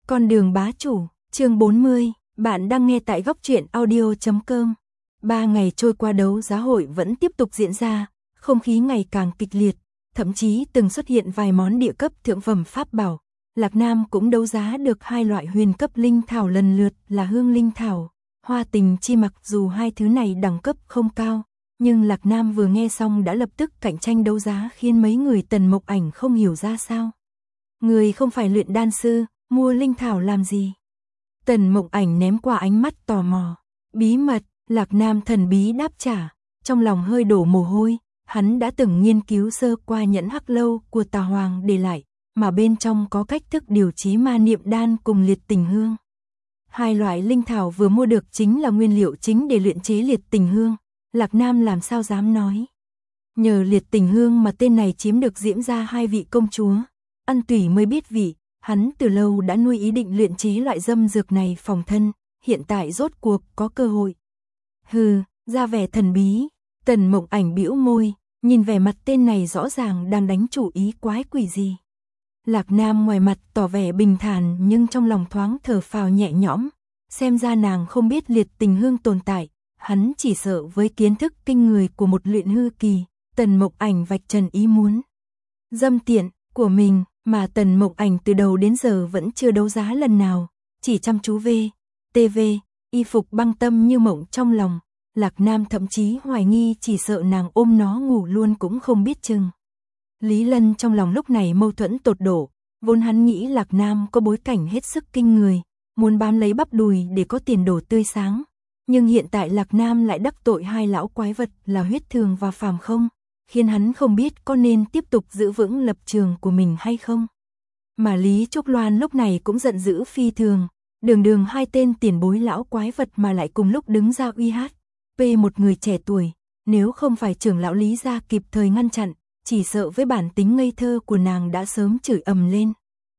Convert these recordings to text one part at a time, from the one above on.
Con đường bá chủ, chương 40, bạn đang nghe tại góc truyện audio.com. 3 ngày trôi qua đấu giá hội vẫn tiếp tục diễn ra, không khí ngày càng kịch liệt, thậm chí từng xuất hiện vài món địa cấp thượng phẩm pháp bảo. Lạc Nam cũng đấu giá được 2 loại huyền cấp linh thảo lần lượt là hương linh thảo, hoa tình chi mặc. Dù hai thứ này đẳng cấp không cao, nhưng Lạc Nam vừa nghe xong đã lập tức cạnh tranh đấu giá, khiến mấy người Tần Mộc Ảnh không hiểu ra sao. Người không phải luyện đan sư, mua linh thảo làm gì? Tần Mộc Ảnh ném qua ánh mắt tò mò. Bí mật, Lạc Nam thần bí đáp trả, trong lòng hơi đổ mồ hôi. Hắn đã từng nghiên cứu sơ qua nhẫn hắc lâu của Tà Hoàng để lại, mà bên trong có cách thức điều chế ma niệm đan cùng liệt tình hương. 2 loại linh thảo vừa mua được chính là nguyên liệu chính để luyện chế liệt tình hương. Lạc Nam làm sao dám nói. Nhờ liệt tình hương mà tên này chiếm được Diễm gia 2 vị công chúa. Ăn tùy mới biết vị, hắn từ lâu đã nuôi ý định luyện chế loại dâm dược này phòng thân, hiện tại rốt cuộc có cơ hội. Hừ, ra vẻ thần bí, Tần Mộc Ảnh bĩu môi, nhìn vẻ mặt tên này rõ ràng đang đánh chủ ý quái quỷ gì. Lạc Nam ngoài mặt tỏ vẻ bình thản nhưng trong lòng thoáng thở phào nhẹ nhõm, xem ra nàng không biết liệt tình hương tồn tại, hắn chỉ sợ với kiến thức kinh người của một luyện hư kỳ, Tần Mộc Ảnh vạch trần ý muốn dâm tiện của mình, mà Tần Mộc Ảnh từ đầu đến giờ vẫn chưa đấu giá lần nào, chỉ chăm chú TV, y phục băng tâm như mộng trong lòng. Lạc Nam thậm chí hoài nghi chỉ sợ nàng ôm nó ngủ luôn cũng không biết chừng. Lý Lân trong lòng lúc này mâu thuẫn tột độ, vốn hắn nghĩ Lạc Nam có bối cảnh hết sức kinh người, muốn bám lấy bắp đùi để có tiền đồ tươi sáng. Nhưng hiện tại Lạc Nam lại đắc tội 2 lão quái vật là huyết thường và phàm không, khiến hắn không biết có nên tiếp tục giữ vững lập trường của mình hay không. Mà Lý Trúc Loan lúc này cũng giận dữ phi thường, đường 2 tên tiền bối lão quái vật mà lại cùng lúc đứng ra uy hát một người trẻ tuổi, nếu không phải trưởng lão Lý gia kịp thời ngăn chặn, chỉ sợ với bản tính ngây thơ của nàng đã sớm chửi ầm lên.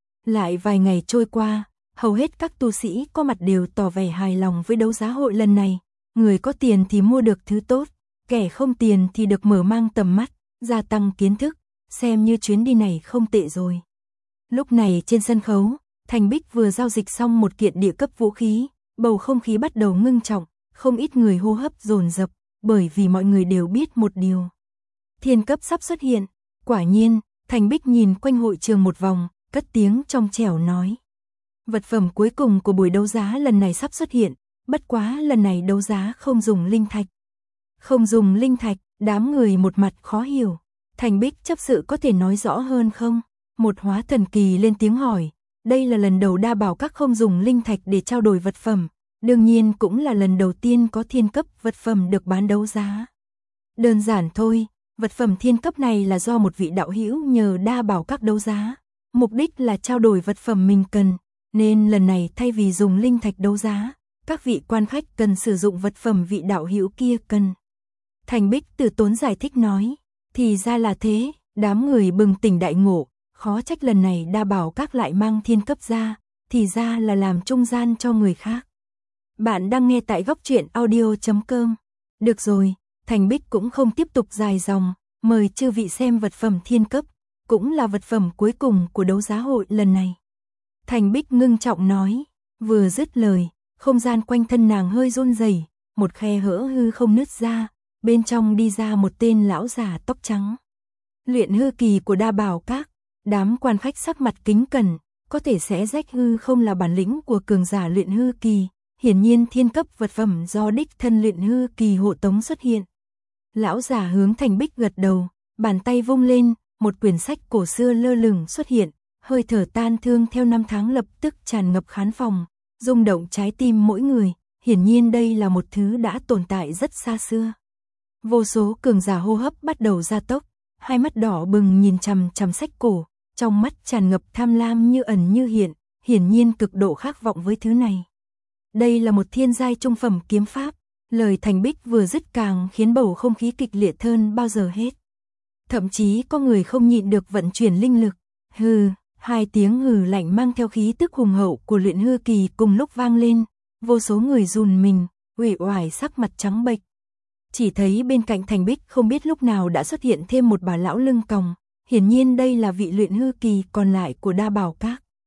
Lại vài ngày trôi qua, hầu hết các tu sĩ có mặt đều tỏ vẻ hài lòng với đấu giá hội lần này, người có tiền thì mua được thứ tốt, kẻ không tiền thì được mở mang tầm mắt, gia tăng kiến thức, xem như chuyến đi này không tệ rồi. Lúc này trên sân khấu, Thành Bích vừa giao dịch xong một kiện địa cấp vũ khí, bầu không khí bắt đầu ngưng trọng, không ít người hô hấp dồn dập, bởi vì mọi người đều biết một điều. Thiên cấp sắp xuất hiện. Quả nhiên, Thành Bích nhìn quanh hội trường một vòng, cất tiếng trong trẻo nói. Vật phẩm cuối cùng của buổi đấu giá lần này sắp xuất hiện, bất quá lần này đấu giá không dùng linh thạch. Không dùng linh thạch, đám người một mặt khó hiểu. Thành Bích chấp sự có thể nói rõ hơn không? Một hóa thần kỳ lên tiếng hỏi, đây là lần đầu Đa Bảo Các không dùng linh thạch để trao đổi vật phẩm, đương nhiên cũng là lần đầu tiên có thiên cấp vật phẩm được bán đấu giá. Đơn giản thôi, vật phẩm thiên cấp này là do một vị đạo hữu nhờ Đa Bảo Các đấu giá, mục đích là trao đổi vật phẩm mình cần, nên lần này thay vì dùng linh thạch đấu giá, các vị quan khách cần sử dụng vật phẩm vị đạo hữu kia cần. Thành Bích từ tốn giải thích nói, thì ra là thế, đám người bừng tỉnh đại ngộ, khó trách lần này Đa Bảo Các lại mang thiên cấp ra, thì ra là làm trung gian cho người khác. Bạn đang nghe tại góc truyện audio.com. Được rồi, Thành Bích cũng không tiếp tục dài dòng, mời chư vị xem vật phẩm thiên cấp, cũng là vật phẩm cuối cùng của đấu giá hội lần này. Thành Bích ngưng trọng nói, vừa dứt lời, không gian quanh thân nàng hơi run rẩy, một khe hở hư không nứt ra, bên trong đi ra một tên lão già tóc trắng. Luyện hư kỳ của Đa Bảo Các, đám quan khách sắc mặt kính cẩn, có thể xé rách hư không là bản lĩnh của cường giả luyện hư kỳ. Hiển nhiên thiên cấp vật phẩm do đích thân luyện hư kỳ hộ tống xuất hiện. Lão già hướng Thành Bích gật đầu, bàn tay vung lên, một quyển sách cổ xưa lơ lửng xuất hiện, hơi thở tan thương theo năm tháng lập tức tràn ngập khán phòng, rung động trái tim mỗi người, hiển nhiên đây là một thứ đã tồn tại rất xa xưa. Vô số cường giả hô hấp bắt đầu gia tốc, hai mắt đỏ bừng nhìn chằm chằm sách cổ, trong mắt tràn ngập tham lam như ẩn như hiện, hiển nhiên cực độ khát vọng với thứ này. Đây là một thiên giai trung phẩm kiếm pháp, lời Thành Bích vừa dứt càng khiến bầu không khí kịch liệt hơn bao giờ hết. Thậm chí có người không nhịn được vận chuyển linh lực. Hừ, 2 tiếng hừ lạnh mang theo khí tức hùng hậu của luyện hư kỳ cùng lúc vang lên, vô số người run mình, uể oải sắc mặt trắng bệch. Chỉ thấy bên cạnh Thành Bích không biết lúc nào đã xuất hiện thêm một bà lão lưng còng, hiển nhiên đây là vị luyện hư kỳ còn lại của Đa Bảo Các.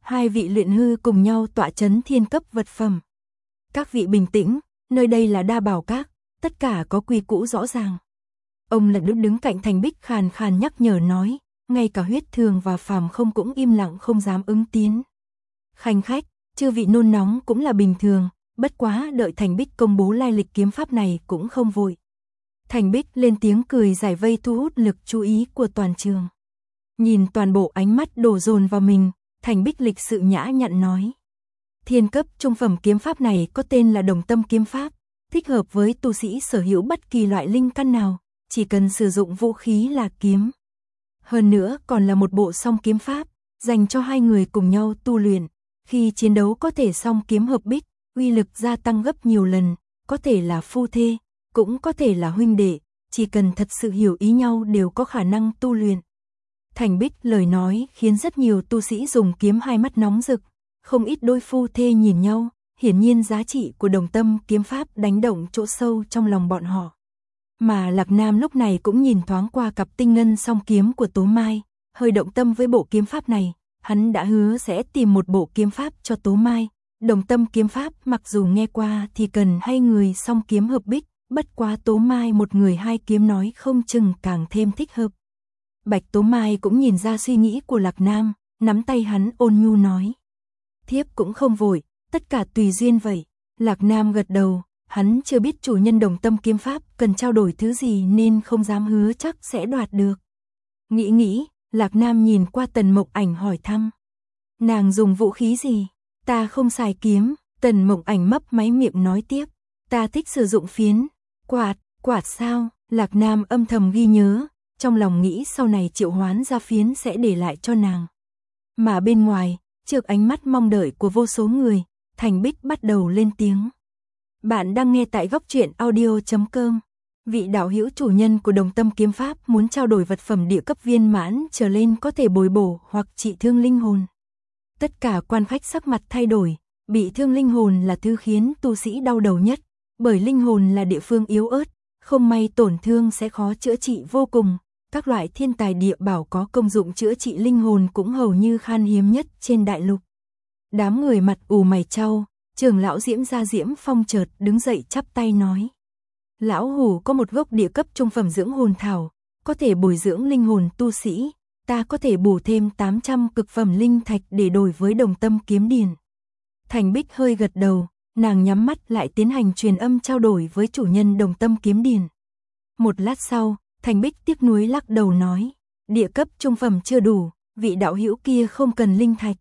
Hai vị luyện hư cùng nhau tọa chấn thiên cấp vật phẩm. Các vị bình tĩnh, nơi đây là Đa Bảo Các, tất cả có quy củ rõ ràng. Ông Lật đứng cạnh Thành Bích khàn khàn nhắc nhở nói, ngay cả Huyết Thường và Phàm Không cũng im lặng không dám ứng tiến. Khanh khách, chư vị nôn nóng cũng là bình thường, bất quá đợi Thành Bích công bố lai lịch kiếm pháp này cũng không vội. Thành Bích lên tiếng cười giải vây thu hút lực chú ý của toàn trường. Nhìn toàn bộ ánh mắt đổ dồn vào mình, Thành Bích lịch sự nhã nhặn nói. Thiên cấp trung phẩm kiếm pháp này có tên là Đồng Tâm kiếm pháp, thích hợp với tu sĩ sở hữu bất kỳ loại linh căn nào, chỉ cần sử dụng vũ khí là kiếm. Hơn nữa còn là một bộ song kiếm pháp, dành cho hai người cùng nhau tu luyện, khi chiến đấu có thể song kiếm hợp bích, uy lực gia tăng gấp nhiều lần, có thể là phu thê, cũng có thể là huynh đệ, chỉ cần thật sự hiểu ý nhau đều có khả năng tu luyện. Thành Bích lời nói khiến rất nhiều tu sĩ dùng kiếm hai mắt nóng rực, không ít đôi phu thê nhìn nhau, hiển nhiên giá trị của Đồng Tâm kiếm pháp đánh động chỗ sâu trong lòng bọn họ. Mà Lạc Nam lúc này cũng nhìn thoáng qua cặp tinh ngân song kiếm của Tố Mai, hơi động tâm với bộ kiếm pháp này, hắn đã hứa sẽ tìm một bộ kiếm pháp cho Tố Mai. Đồng Tâm kiếm pháp mặc dù nghe qua thì cần hai người song kiếm hợp bích, bất quá Tố Mai một người hai kiếm nói không chừng càng thêm thích hợp. Bạch Tố Mai cũng nhìn ra suy nghĩ của Lạc Nam, nắm tay hắn ôn nhu nói. Thiếp cũng không vội, tất cả tùy duyên vậy. Lạc Nam gật đầu, hắn chưa biết chủ nhân Đồng Tâm kiếm pháp cần trao đổi thứ gì nên không dám hứa chắc sẽ đoạt được. Nghĩ, Lạc Nam nhìn qua Tần Mộng Ảnh hỏi thăm. Nàng dùng vũ khí gì? Ta không xài kiếm, Tần Mộng Ảnh mấp máy miệng nói tiếp. Ta thích sử dụng phiến, quạt sao? Lạc Nam âm thầm ghi nhớ, trong lòng nghĩ sau này triệu hoán ra phiến sẽ để lại cho nàng. Mà bên ngoài, trước ánh mắt mong đợi của vô số người, Thành Bích bắt đầu lên tiếng. Bạn đang nghe tại góc truyện audio.com. Vị đạo hữu chủ nhân của Đồng Tâm kiếm pháp muốn trao đổi vật phẩm địa cấp viên mãn trở lên có thể bồi bổ hoặc trị thương linh hồn. Tất cả quan khách sắc mặt thay đổi, bị thương linh hồn là thứ khiến tu sĩ đau đầu nhất, bởi linh hồn là địa phương yếu ớt, không may tổn thương sẽ khó chữa trị vô cùng. Các loại thiên tài địa bảo có công dụng chữa trị linh hồn cũng hầu như khan hiếm nhất trên đại lục. Đám người mặt ù mày chau, trưởng lão Diễm Gia Diễm Phong chợt đứng dậy chắp tay nói. Lão hủ có một gốc địa cấp trung phẩm dưỡng hồn thảo, có thể bồi dưỡng linh hồn tu sĩ, ta có thể bù thêm 800 cực phẩm linh thạch để đổi với Đồng Tâm kiếm điển. Thành Bích hơi gật đầu, nàng nhắm mắt lại tiến hành truyền âm trao đổi với chủ nhân Đồng Tâm kiếm điển. Một lát sau, Thành Bích tiếc nuối lắc đầu nói, địa cấp trung phẩm chưa đủ, vị đạo hữu kia không cần linh thạch.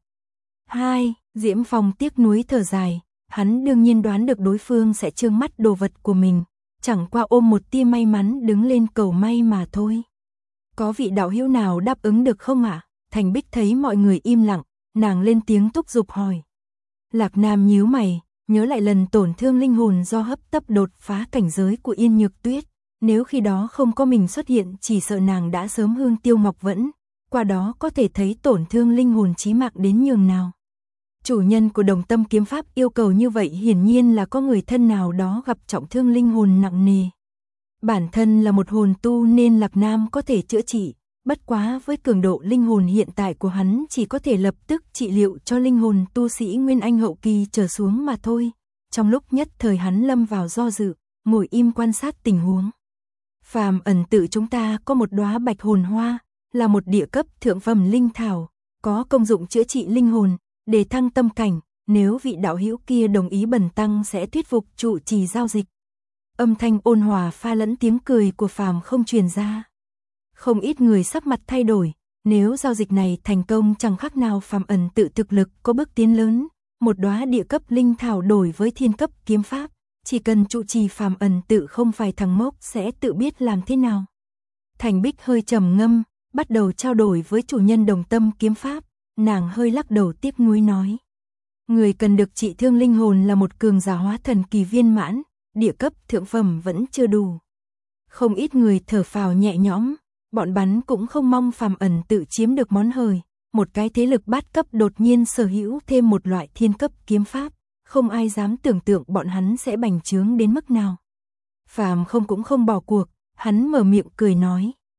Diễm Phong tiếc nuối thở dài, hắn đương nhiên đoán được đối phương sẽ trương mắt đồ vật của mình, chẳng qua ôm một tia may mắn đứng lên cầu may mà thôi. Có vị đạo hữu nào đáp ứng được không ạ? Thành Bích thấy mọi người im lặng, nàng lên tiếng thúc giục hỏi. Lạc Nam nhíu mày, nhớ lại lần tổn thương linh hồn do hấp tấp đột phá cảnh giới của Yên Nhược Tuyết. Nếu khi đó không có mình xuất hiện chỉ sợ nàng đã sớm hương tiêu ngọc vẫn, qua đó có thể thấy tổn thương linh hồn chí mạng đến nhường nào. Chủ nhân của Đồng Tâm kiếm pháp yêu cầu như vậy hiển nhiên là có người thân nào đó gặp trọng thương linh hồn nặng nề. Bản thân là một hồn tu nên Lạc Nam có thể chữa trị, bất quá với cường độ linh hồn hiện tại của hắn chỉ có thể lập tức trị liệu cho linh hồn tu sĩ Nguyên Anh hậu kỳ trở xuống mà thôi. Trong lúc nhất thời hắn lâm vào do dự, ngồi im quan sát tình huống. Phàm Ẩn Tự chúng ta có một đóa bạch hồn hoa, là một địa cấp thượng phẩm linh thảo, có công dụng chữa trị linh hồn, để thăng tâm cảnh, nếu vị đạo hữu kia đồng ý bần tăng sẽ thuyết phục trụ trì giao dịch. Âm thanh ôn hòa pha lẫn tiếng cười của Phàm Không truyền ra. Không ít người sắc mặt thay đổi, nếu giao dịch này thành công chẳng khác nào Phàm Ẩn Tự thực lực có bước tiến lớn, một đóa địa cấp linh thảo đổi với thiên cấp kiếm pháp, chỉ cần trụ trì Phàm Ẩn Tự không phải thằng ngốc sẽ tự biết làm thế nào. Thành Bích hơi trầm ngâm, bắt đầu trao đổi với chủ nhân Đồng Tâm kiếm pháp, nàng hơi lắc đầu tiếc nuối nói. Người cần được trị thương linh hồn là một cường giả hóa thần kỳ viên mãn, địa cấp thượng phẩm vẫn chưa đủ. Không ít người thở phào nhẹ nhõm, bọn bắn cũng không mong Phàm Ẩn Tự chiếm được món hời, một cái thế lực bát cấp đột nhiên sở hữu thêm một loại thiên cấp kiếm pháp, không ai dám tưởng tượng bọn hắn sẽ bành trướng đến mức nào. Phàm Không cũng không bỏ cuộc, hắn mở miệng cười nói.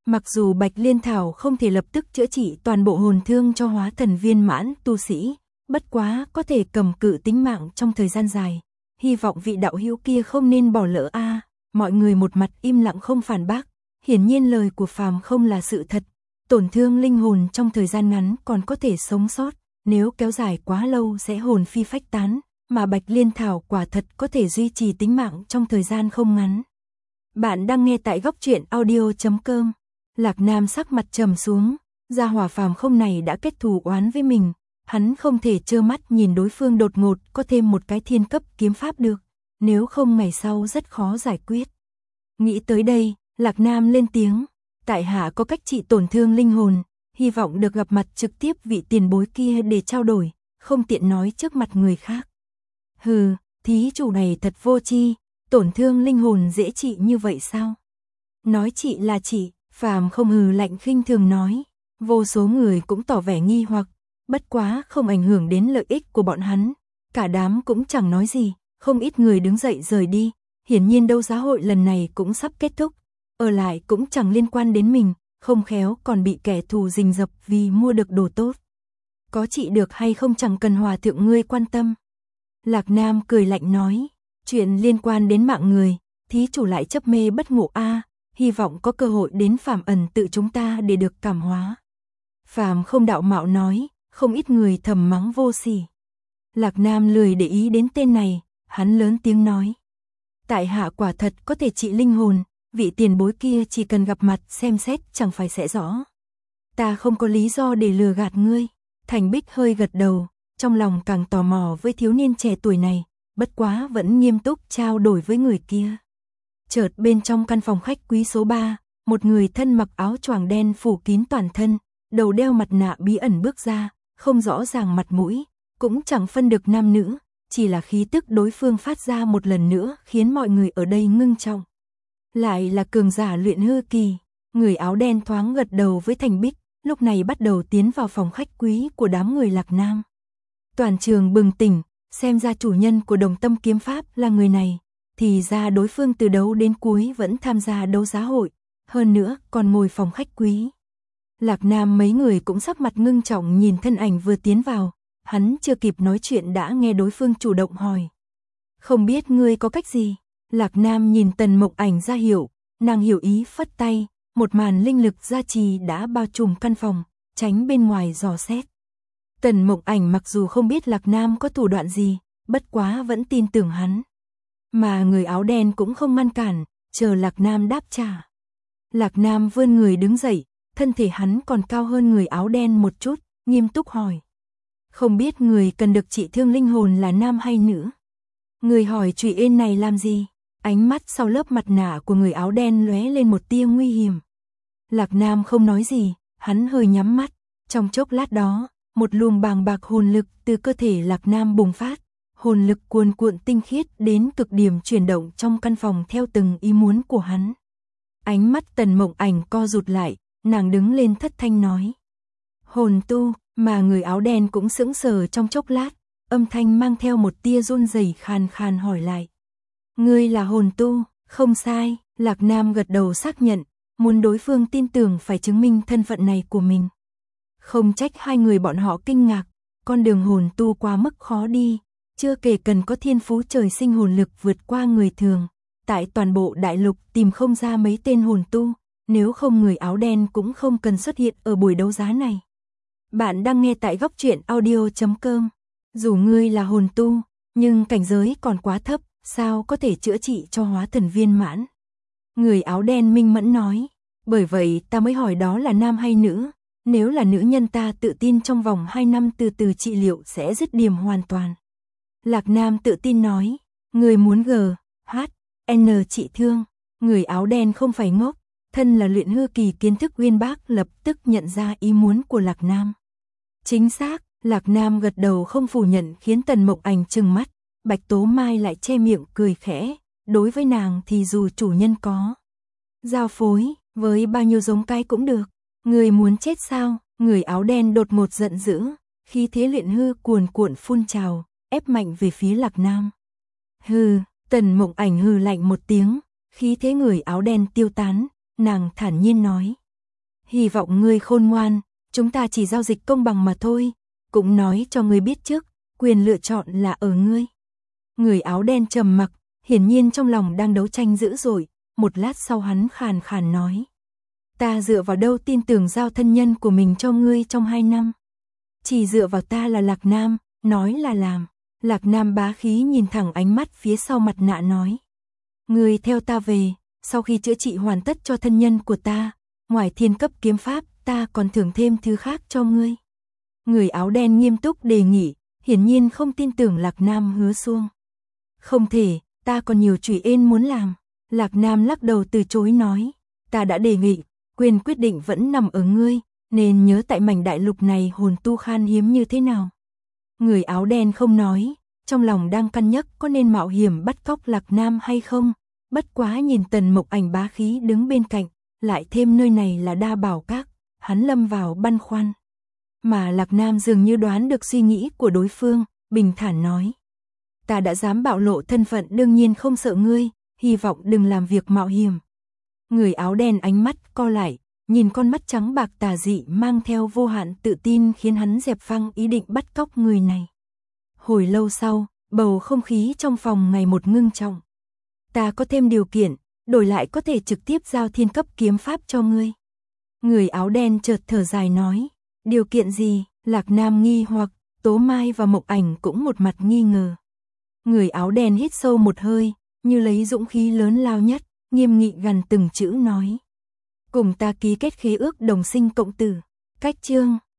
Mặc dù Bạch Liên Thảo không thể lập tức chữa trị toàn bộ hồn thương cho hóa thần viên mãn tu sĩ, bất quá có thể cầm cự tính mạng trong thời gian dài. Hy vọng vị đạo hữu kia không nên bỏ lỡ a. Mọi người một mặt im lặng không phản bác, hiển nhiên lời của phàm không là sự thật. Tổn thương linh hồn trong thời gian ngắn còn có thể sống sót, nếu kéo dài quá lâu sẽ hồn phi phách tán, mà Bạch Liên Thảo quả thật có thể duy trì tính mạng trong thời gian không ngắn. Bạn đang nghe tại góc truyện audio.com. Lạc Nam sắc mặt trầm xuống, gia hỏa phàm không này đã kết thù oán với mình, hắn không thể trơ mắt nhìn đối phương đột ngột có thêm một cái thiên cấp kiếm pháp được, nếu không ngày sau rất khó giải quyết. Nghĩ tới đây, Lạc Nam lên tiếng, tại hạ có cách trị tổn thương linh hồn, hy vọng được gặp mặt trực tiếp vị tiền bối kia để trao đổi, không tiện nói trước mặt người khác. Hừ, thí chủ này thật vô tri, tổn thương linh hồn dễ trị như vậy sao? Nói trị là trị, phàm không hừ lạnh khinh thường nói, vô số người cũng tỏ vẻ nghi hoặc, bất quá không ảnh hưởng đến lợi ích của bọn hắn, cả đám cũng chẳng nói gì, không ít người đứng dậy rời đi, hiển nhiên đấu giá hội lần này cũng sắp kết thúc, ở lại cũng chẳng liên quan đến mình, không khéo còn bị kẻ thù rình rập vì mua được đồ tốt. Có trị được hay không chẳng cần hòa thượng ngươi quan tâm. Lạc Nam cười lạnh nói, chuyện liên quan đến mạng người, thí chủ lại chấp mê bất ngộ a, hy vọng có cơ hội đến Phàm ẩn tự chúng ta để được cảm hóa. Phàm không đạo mạo nói, không ít người thầm mắng vô sỉ. Lạc Nam lười để ý đến tên này, hắn lớn tiếng nói, tại hạ quả thật có thể trị linh hồn, vị tiền bối kia chỉ cần gặp mặt xem xét chẳng phải sẽ rõ. Ta không có lý do để lừa gạt ngươi. Thành Bích hơi gật đầu, trong lòng càng tò mò với thiếu niên trẻ tuổi này, bất quá vẫn nghiêm túc trao đổi với người kia. Chợt bên trong căn phòng khách quý số 3, một người thân mặc áo choàng đen phủ kín toàn thân, đầu đeo mặt nạ bí ẩn bước ra, không rõ ràng mặt mũi, cũng chẳng phân được nam nữ, chỉ là khí tức đối phương phát ra một lần nữa khiến mọi người ở đây ngưng trọng. Lại là cường giả luyện hư kỳ, người áo đen thoáng gật đầu với Thành Bích, lúc này bắt đầu tiến vào phòng khách quý của đám người Lạc Nam. Toàn trường bừng tỉnh, xem ra chủ nhân của Đồng Tâm kiếm pháp là người này, thì ra đối phương từ đầu đến cuối vẫn tham gia đấu giá hội, hơn nữa còn ngồi phòng khách quý. Lạc Nam mấy người cũng sắc mặt ngưng trọng nhìn thân ảnh vừa tiến vào, hắn chưa kịp nói chuyện đã nghe đối phương chủ động hỏi. Không biết ngươi có cách gì? Lạc Nam nhìn Tần Mộng Ảnh ra hiệu, nàng hiểu ý phất tay, một màn linh lực gia trì đã bao trùm căn phòng, tránh bên ngoài dò xét. Tần Mộng Ảnh mặc dù không biết Lạc Nam có thủ đoạn gì, bất quá vẫn tin tưởng hắn. Mà người áo đen cũng không ngăn cản, chờ Lạc Nam đáp trả. Lạc Nam vươn người đứng dậy, thân thể hắn còn cao hơn người áo đen một chút, nghiêm túc hỏi. Không biết người cần được trị thương linh hồn là nam hay nữ? Người hỏi chuyện ên này làm gì? Ánh mắt sau lớp mặt nạ của người áo đen lóe lên một tia nguy hiểm. Lạc Nam không nói gì, hắn hơi nhắm mắt. Trong chốc lát đó, một luồng bàng bạc hồn lực từ cơ thể Lạc Nam bùng phát. Hồn lực cuồn cuộn tinh khiết đến cực điểm chuyển động trong căn phòng theo từng ý muốn của hắn. Ánh mắt Tần Mộng Ảnh co rụt lại, nàng đứng lên thất thanh nói. Hồn tu, mà người áo đen cũng sững sờ trong chốc lát, âm thanh mang theo một tia run rẩy khàn khàn hỏi lại. Ngươi là hồn tu, không sai, Lạc Nam gật đầu xác nhận, muốn đối phương tin tưởng phải chứng minh thân phận này của mình. Không trách hai người bọn họ kinh ngạc, con đường hồn tu quá mức khó đi, chưa kể cần có thiên phú trời sinh hồn lực vượt qua người thường. Tại toàn bộ đại lục tìm không ra mấy tên hồn tu, nếu không người áo đen cũng không cần xuất hiện ở buổi đấu giá này. Bạn đang nghe tại góc truyện audio.com. Dù ngươi là hồn tu, nhưng cảnh giới còn quá thấp, sao có thể chữa trị cho hóa thần viên mãn? Người áo đen minh mẫn nói, bởi vậy ta mới hỏi đó là nam hay nữ, nếu là nữ nhân ta tự tin trong vòng 2 năm từ từ trị liệu sẽ dứt điểm hoàn toàn. Lạc Nam tự tin nói, người muốn N trị thương, người áo đen không phải ngốc, thân là luyện hư kỳ kiến thức uyên bác lập tức nhận ra ý muốn của Lạc Nam. Chính xác, Lạc Nam gật đầu không phủ nhận khiến Tần Mộng Ảnh trừng mắt, Bạch Tố Mai lại che miệng cười khẽ, đối với nàng thì dù chủ nhân có giao phối, với bao nhiêu giống cái cũng được, người muốn chết sao? Người áo đen đột ngột giận dữ, khí thế luyện hư cuồn cuộn phun trào, ép mạnh về phía Lạc Nam. Hừ, Tần Mộng Ảnh hừ lạnh một tiếng, khí thế người áo đen tiêu tán, nàng thản nhiên nói, Hy vọng ngươi khôn ngoan, chúng ta chỉ giao dịch công bằng mà thôi, cũng nói cho ngươi biết trước, quyền lựa chọn là ở ngươi. Người áo đen trầm mặc, hiển nhiên trong lòng đang đấu tranh dữ dội, một lát sau hắn khàn khàn nói. Ta dựa vào đâu tin tưởng giao thân nhân của mình cho ngươi trong 2 năm. Chỉ dựa vào ta là Lạc Nam, nói là làm. Lạc Nam bá khí nhìn thẳng ánh mắt phía sau mặt nạ nói. Ngươi theo ta về, sau khi chữa trị hoàn tất cho thân nhân của ta, ngoài thiên cấp kiếm pháp, ta còn thưởng thêm thứ khác cho ngươi. Người áo đen nghiêm túc đề nghị, hiển nhiên không tin tưởng Lạc Nam hứa xuông. Không thể, ta còn nhiều chuyện ên muốn làm. Lạc Nam lắc đầu từ chối nói. Ta đã đề nghị, quyền quyết định vẫn nằm ở ngươi, nên nhớ tại mảnh đại lục này hồn tu khan hiếm như thế nào. Người áo đen không nói, trong lòng đang cân nhắc có nên mạo hiểm bắt cóc Lạc Nam hay không. Bất quá nhìn Tần Mộc Ảnh bá khí đứng bên cạnh, lại thêm nơi này là Đa Bảo Các, hắn lâm vào băn khoăn. Mà Lạc Nam dường như đoán được suy nghĩ của đối phương, bình thản nói. Ta đã dám bạo lộ thân phận đương nhiên không sợ ngươi, hy vọng đừng làm việc mạo hiểm. Người áo đen ánh mắt co lại, nhìn con mắt trắng bạc tà dị mang theo vô hạn tự tin khiến hắn dẹp phăng ý định bắt cóc người này. Hồi lâu sau, bầu không khí trong phòng ngày một ngưng trọng. Ta có thêm điều kiện, đổi lại có thể trực tiếp giao thiên cấp kiếm pháp cho ngươi. Người áo đen chợt thở dài nói. Điều kiện gì? Lạc Nam nghi hoặc, Tố Mai và Mộc Ảnh cũng một mặt nghi ngờ. Người áo đen hít sâu một hơi, như lấy dũng khí lớn lao nhất, nghiêm nghị gần từng chữ nói. Cùng ta ký kết khế ước đồng sinh cộng tử. Cách chương